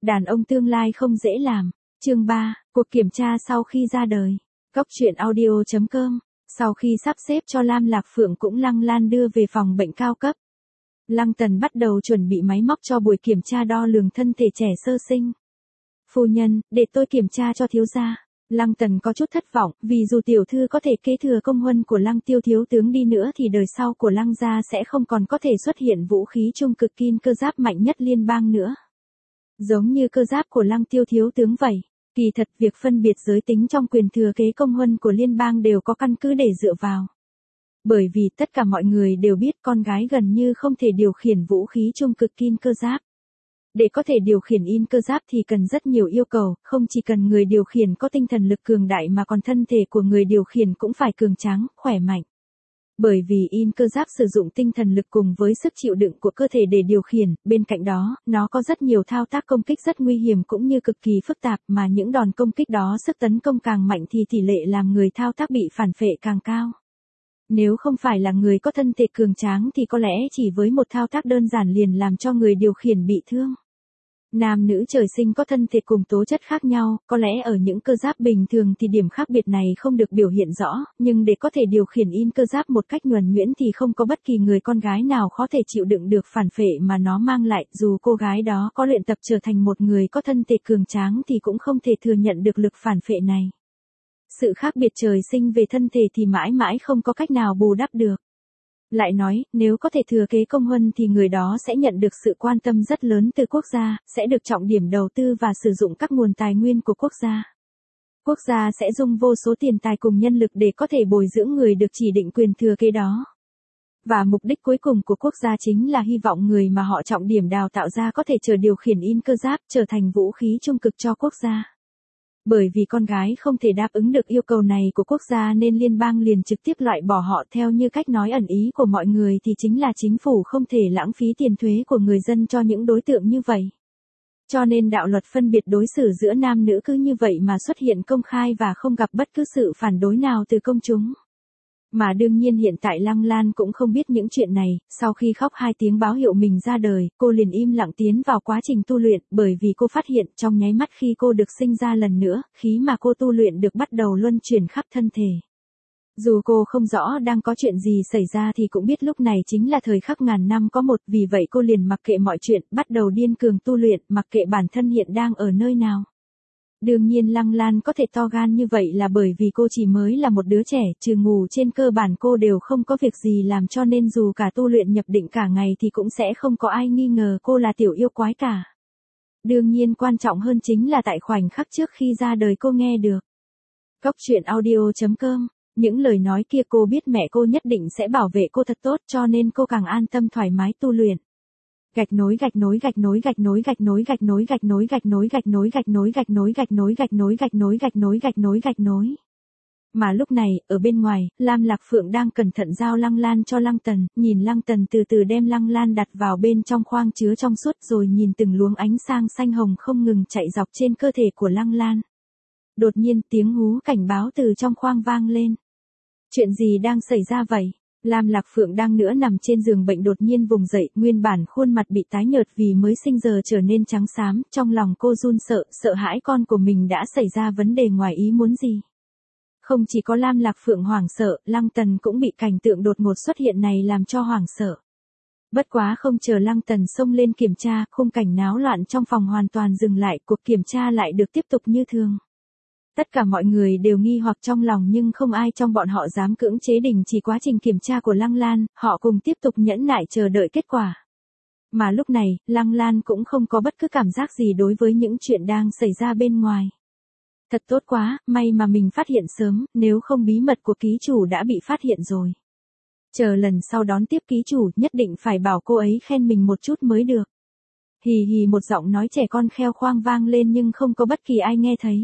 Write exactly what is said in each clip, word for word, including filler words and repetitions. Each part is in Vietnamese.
Đàn ông tương lai không dễ làm. Chương ba, cuộc kiểm tra sau khi ra đời. Góc truyện audio chấm com. Sau khi sắp xếp cho Lam Lạc Phượng cũng Lăng Lan đưa về phòng bệnh cao cấp, Lăng Tần bắt đầu chuẩn bị máy móc cho buổi kiểm tra đo lường thân thể trẻ sơ sinh. Phu nhân, để tôi kiểm tra cho thiếu gia. Lăng Tần có chút thất vọng, vì dù tiểu thư có thể kế thừa công huân của Lăng Tiêu thiếu tướng đi nữa thì đời sau của Lăng gia sẽ không còn có thể xuất hiện vũ khí trung cực kim cơ giáp mạnh nhất liên bang nữa. Giống như cơ giáp của Lăng Tiêu thiếu tướng vậy. Kỳ thật việc phân biệt giới tính trong quyền thừa kế công huân của liên bang đều có căn cứ để dựa vào. Bởi vì tất cả mọi người đều biết con gái gần như không thể điều khiển vũ khí trung cực kim cơ giáp. Để có thể điều khiển in cơ giáp thì cần rất nhiều yêu cầu, không chỉ cần người điều khiển có tinh thần lực cường đại mà còn thân thể của người điều khiển cũng phải cường tráng, khỏe mạnh. Bởi vì in cơ giáp sử dụng tinh thần lực cùng với sức chịu đựng của cơ thể để điều khiển, bên cạnh đó, nó có rất nhiều thao tác công kích rất nguy hiểm cũng như cực kỳ phức tạp mà những đòn công kích đó sức tấn công càng mạnh thì tỷ lệ làm người thao tác bị phản phệ càng cao. Nếu không phải là người có thân thể cường tráng thì có lẽ chỉ với một thao tác đơn giản liền làm cho người điều khiển bị thương. Nam nữ trời sinh có thân thể cùng tố chất khác nhau, có lẽ ở những cơ giáp bình thường thì điểm khác biệt này không được biểu hiện rõ, nhưng để có thể điều khiển in cơ giáp một cách nhuần nhuyễn thì không có bất kỳ người con gái nào có thể chịu đựng được phản phệ mà nó mang lại, dù cô gái đó có luyện tập trở thành một người có thân thể cường tráng thì cũng không thể thừa nhận được lực phản phệ này. Sự khác biệt trời sinh về thân thể thì mãi mãi không có cách nào bù đắp được. Lại nói, nếu có thể thừa kế công huân thì người đó sẽ nhận được sự quan tâm rất lớn từ quốc gia, sẽ được trọng điểm đầu tư và sử dụng các nguồn tài nguyên của quốc gia. Quốc gia sẽ dùng vô số tiền tài cùng nhân lực để có thể bồi dưỡng người được chỉ định quyền thừa kế đó. Và mục đích cuối cùng của quốc gia chính là hy vọng người mà họ trọng điểm đào tạo ra có thể trở điều khiển in cơ giáp trở thành vũ khí trung cực cho quốc gia. Bởi vì con gái không thể đáp ứng được yêu cầu này của quốc gia nên liên bang liền trực tiếp loại bỏ họ, theo như cách nói ẩn ý của mọi người thì chính là chính phủ không thể lãng phí tiền thuế của người dân cho những đối tượng như vậy. Cho nên đạo luật phân biệt đối xử giữa nam nữ cứ như vậy mà xuất hiện công khai và không gặp bất cứ sự phản đối nào từ công chúng. Mà đương nhiên hiện tại Lăng Lan cũng không biết những chuyện này, sau khi khóc hai tiếng báo hiệu mình ra đời, cô liền im lặng tiến vào quá trình tu luyện, bởi vì cô phát hiện trong nháy mắt khi cô được sinh ra lần nữa, khí mà cô tu luyện được bắt đầu luân chuyển khắp thân thể. Dù cô không rõ đang có chuyện gì xảy ra thì cũng biết lúc này chính là thời khắc ngàn năm có một, vì vậy cô liền mặc kệ mọi chuyện, bắt đầu điên cường tu luyện, mặc kệ bản thân hiện đang ở nơi nào. Đương nhiên Lăng Lan có thể to gan như vậy là bởi vì cô chỉ mới là một đứa trẻ, trừ ngủ trên cơ bản cô đều không có việc gì làm, cho nên dù cả tu luyện nhập định cả ngày thì cũng sẽ không có ai nghi ngờ cô là tiểu yêu quái cả. Đương nhiên quan trọng hơn chính là tại khoảnh khắc trước khi ra đời cô nghe được. Góc truyện audio chấm com, những lời nói kia cô biết mẹ cô nhất định sẽ bảo vệ cô thật tốt cho nên cô càng an tâm thoải mái tu luyện. Gạch nối gạch nối gạch nối gạch nối gạch nối gạch nối gạch nối gạch nối gạch nối gạch nối gạch nối gạch nối gạch nối gạch nối gạch nối gạch nối gạch nối. Mà lúc này, ở bên ngoài, Lam Lạc Phượng đang cẩn thận giao Lăng Lan cho Lăng Tần, nhìn Lăng Tần từ từ đem Lăng Lan đặt vào bên trong khoang chứa trong suốt rồi nhìn từng luồng ánh sáng xanh hồng không ngừng chạy dọc trên cơ thể của Lăng Lan. Đột nhiên tiếng hú cảnh báo từ trong khoang vang lên. Chuyện gì đang xảy ra vậy? Lam Lạc Phượng đang nữa nằm trên giường bệnh đột nhiên vùng dậy, nguyên bản khuôn mặt bị tái nhợt vì mới sinh giờ trở nên trắng xám, trong lòng cô run sợ, sợ hãi con của mình đã xảy ra vấn đề ngoài ý muốn gì. Không chỉ có Lam Lạc Phượng hoảng sợ, Lăng Tần cũng bị cảnh tượng đột ngột xuất hiện này làm cho hoảng sợ. Bất quá không chờ Lăng Tần xông lên kiểm tra, khung cảnh náo loạn trong phòng hoàn toàn dừng lại, cuộc kiểm tra lại được tiếp tục như thường. Tất cả mọi người đều nghi hoặc trong lòng nhưng không ai trong bọn họ dám cưỡng chế đình chỉ quá trình kiểm tra của Lăng Lan, họ cùng tiếp tục nhẫn nại chờ đợi kết quả. Mà lúc này, Lăng Lan cũng không có bất cứ cảm giác gì đối với những chuyện đang xảy ra bên ngoài. Thật tốt quá, may mà mình phát hiện sớm, nếu không bí mật của ký chủ đã bị phát hiện rồi. Chờ lần sau đón tiếp ký chủ nhất định phải bảo cô ấy khen mình một chút mới được. Hì hì, một giọng nói trẻ con kheo khoang vang lên nhưng không có bất kỳ ai nghe thấy.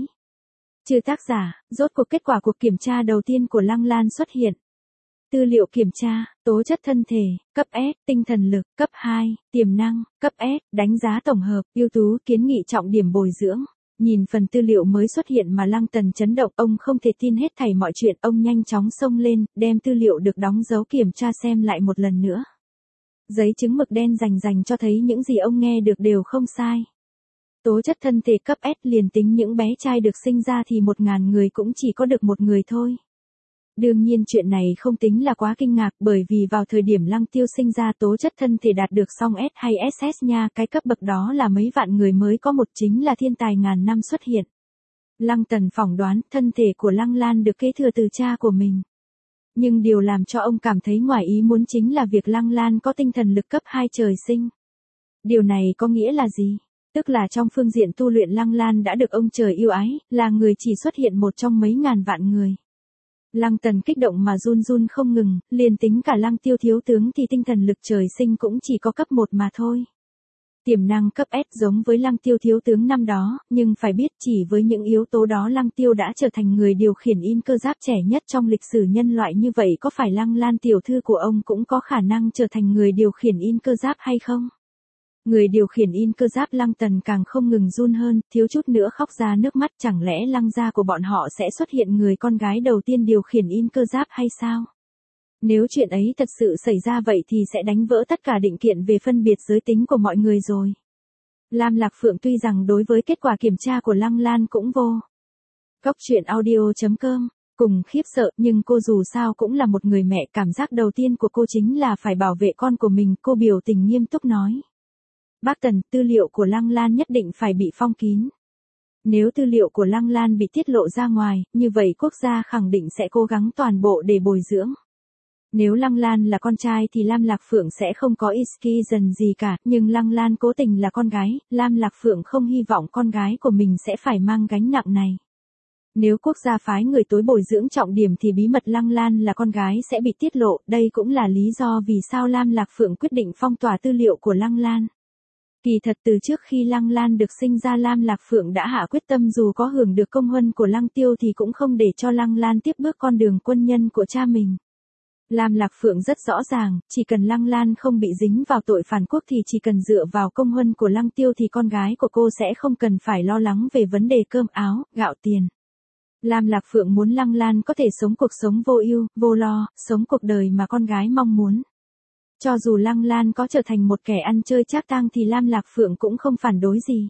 Trừ tác giả, rốt cuộc kết quả cuộc kiểm tra đầu tiên của Lăng Lan xuất hiện. Tư liệu kiểm tra, tố chất thân thể, cấp S, tinh thần lực, cấp hai, tiềm năng, cấp S, đánh giá tổng hợp, ưu tú, kiến nghị trọng điểm bồi dưỡng. Nhìn phần tư liệu mới xuất hiện mà Lăng Tần chấn động, ông không thể tin hết thảy mọi chuyện, ông nhanh chóng xông lên, đem tư liệu được đóng dấu kiểm tra xem lại một lần nữa. Giấy chứng mực đen rành rành cho thấy những gì ông nghe được đều không sai. Tố chất thân thể cấp S liền tính những bé trai được sinh ra thì một ngàn người cũng chỉ có được một người thôi. Đương nhiên chuyện này không tính là quá kinh ngạc bởi vì vào thời điểm Lăng Tiêu sinh ra tố chất thân thể đạt được song S hay ét ét nha, cái cấp bậc đó là mấy vạn người mới có một, chính là thiên tài ngàn năm xuất hiện. Lăng Tần phỏng đoán thân thể của Lăng Lan được kế thừa từ cha của mình. Nhưng điều làm cho ông cảm thấy ngoài ý muốn chính là việc Lăng Lan có tinh thần lực cấp hai trời sinh. Điều này có nghĩa là gì? Tức là trong phương diện tu luyện Lăng Lan đã được ông trời yêu ái, là người chỉ xuất hiện một trong mấy ngàn vạn người. Lăng Tần kích động mà run run không ngừng, liền tính cả Lăng Tiêu thiếu tướng thì tinh thần lực trời sinh cũng chỉ có cấp một mà thôi. Tiềm năng cấp S giống với Lăng Tiêu thiếu tướng năm đó, nhưng phải biết chỉ với những yếu tố đó Lăng Tiêu đã trở thành người điều khiển in cơ giáp trẻ nhất trong lịch sử nhân loại, như vậy có phải Lăng Lan tiểu thư của ông cũng có khả năng trở thành người điều khiển in cơ giáp hay không? Người điều khiển in cơ giáp Lăng Tần càng không ngừng run hơn, thiếu chút nữa khóc ra nước mắt, chẳng lẽ Lăng gia của bọn họ sẽ xuất hiện người con gái đầu tiên điều khiển in cơ giáp hay sao? Nếu chuyện ấy thật sự xảy ra vậy thì sẽ đánh vỡ tất cả định kiện về phân biệt giới tính của mọi người rồi. Lam Lạc Phượng tuy rằng đối với kết quả kiểm tra của Lăng Lan cũng vô. Góc truyện audio chấm com cùng khiếp sợ, nhưng cô dù sao cũng là một người mẹ, cảm giác đầu tiên của cô chính là phải bảo vệ con của mình, cô biểu tình nghiêm túc nói. Bác Tần, tư liệu của Lăng Lan nhất định phải bị phong kín. Nếu tư liệu của Lăng Lan bị tiết lộ ra ngoài, như vậy quốc gia khẳng định sẽ cố gắng toàn bộ để bồi dưỡng. Nếu Lăng Lan là con trai thì Lam Lạc Phượng sẽ không có isky dần gì cả, nhưng Lăng Lan cố tình là con gái, Lam Lạc Phượng không hy vọng con gái của mình sẽ phải mang gánh nặng này. Nếu quốc gia phái người tối bồi dưỡng trọng điểm thì bí mật Lăng Lan là con gái sẽ bị tiết lộ, đây cũng là lý do vì sao Lam Lạc Phượng quyết định phong tỏa tư liệu của Lăng Lan. Kỳ thật từ trước khi Lăng Lan được sinh ra Lam Lạc Phượng đã hạ quyết tâm dù có hưởng được công huân của Lăng Tiêu thì cũng không để cho Lăng Lan tiếp bước con đường quân nhân của cha mình. Lam Lạc Phượng rất rõ ràng, chỉ cần Lăng Lan không bị dính vào tội phản quốc thì chỉ cần dựa vào công huân của Lăng Tiêu thì con gái của cô sẽ không cần phải lo lắng về vấn đề cơm áo, gạo tiền. Lam Lạc Phượng muốn Lăng Lan có thể sống cuộc sống vô ưu, vô lo, sống cuộc đời mà con gái mong muốn. Cho dù Lăng Lan có trở thành một kẻ ăn chơi trác tang thì Lam Lạc Phượng cũng không phản đối gì.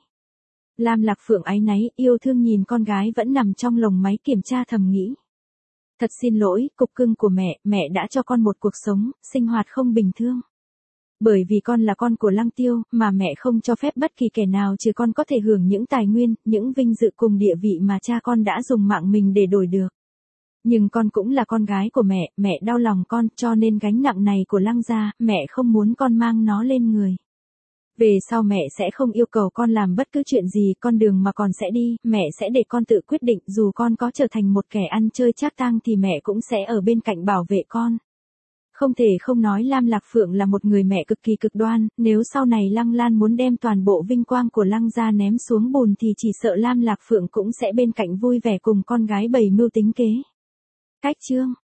Lam Lạc Phượng áy náy, yêu thương nhìn con gái vẫn nằm trong lồng máy kiểm tra thầm nghĩ. Thật xin lỗi, cục cưng của mẹ, mẹ đã cho con một cuộc sống, sinh hoạt không bình thường. Bởi vì con là con của Lăng Tiêu, mà mẹ không cho phép bất kỳ kẻ nào trừ con có thể hưởng những tài nguyên, những vinh dự cùng địa vị mà cha con đã dùng mạng mình để đổi được. Nhưng con cũng là con gái của mẹ, mẹ đau lòng con, cho nên gánh nặng này của Lăng gia, mẹ không muốn con mang nó lên người. Về sau mẹ sẽ không yêu cầu con làm bất cứ chuyện gì, con đường mà con sẽ đi, mẹ sẽ để con tự quyết định, dù con có trở thành một kẻ ăn chơi trác tang thì mẹ cũng sẽ ở bên cạnh bảo vệ con. Không thể không nói Lam Lạc Phượng là một người mẹ cực kỳ cực đoan, nếu sau này Lăng Lan muốn đem toàn bộ vinh quang của Lăng gia ném xuống bùn thì chỉ sợ Lam Lạc Phượng cũng sẽ bên cạnh vui vẻ cùng con gái bày mưu tính kế. Cách chương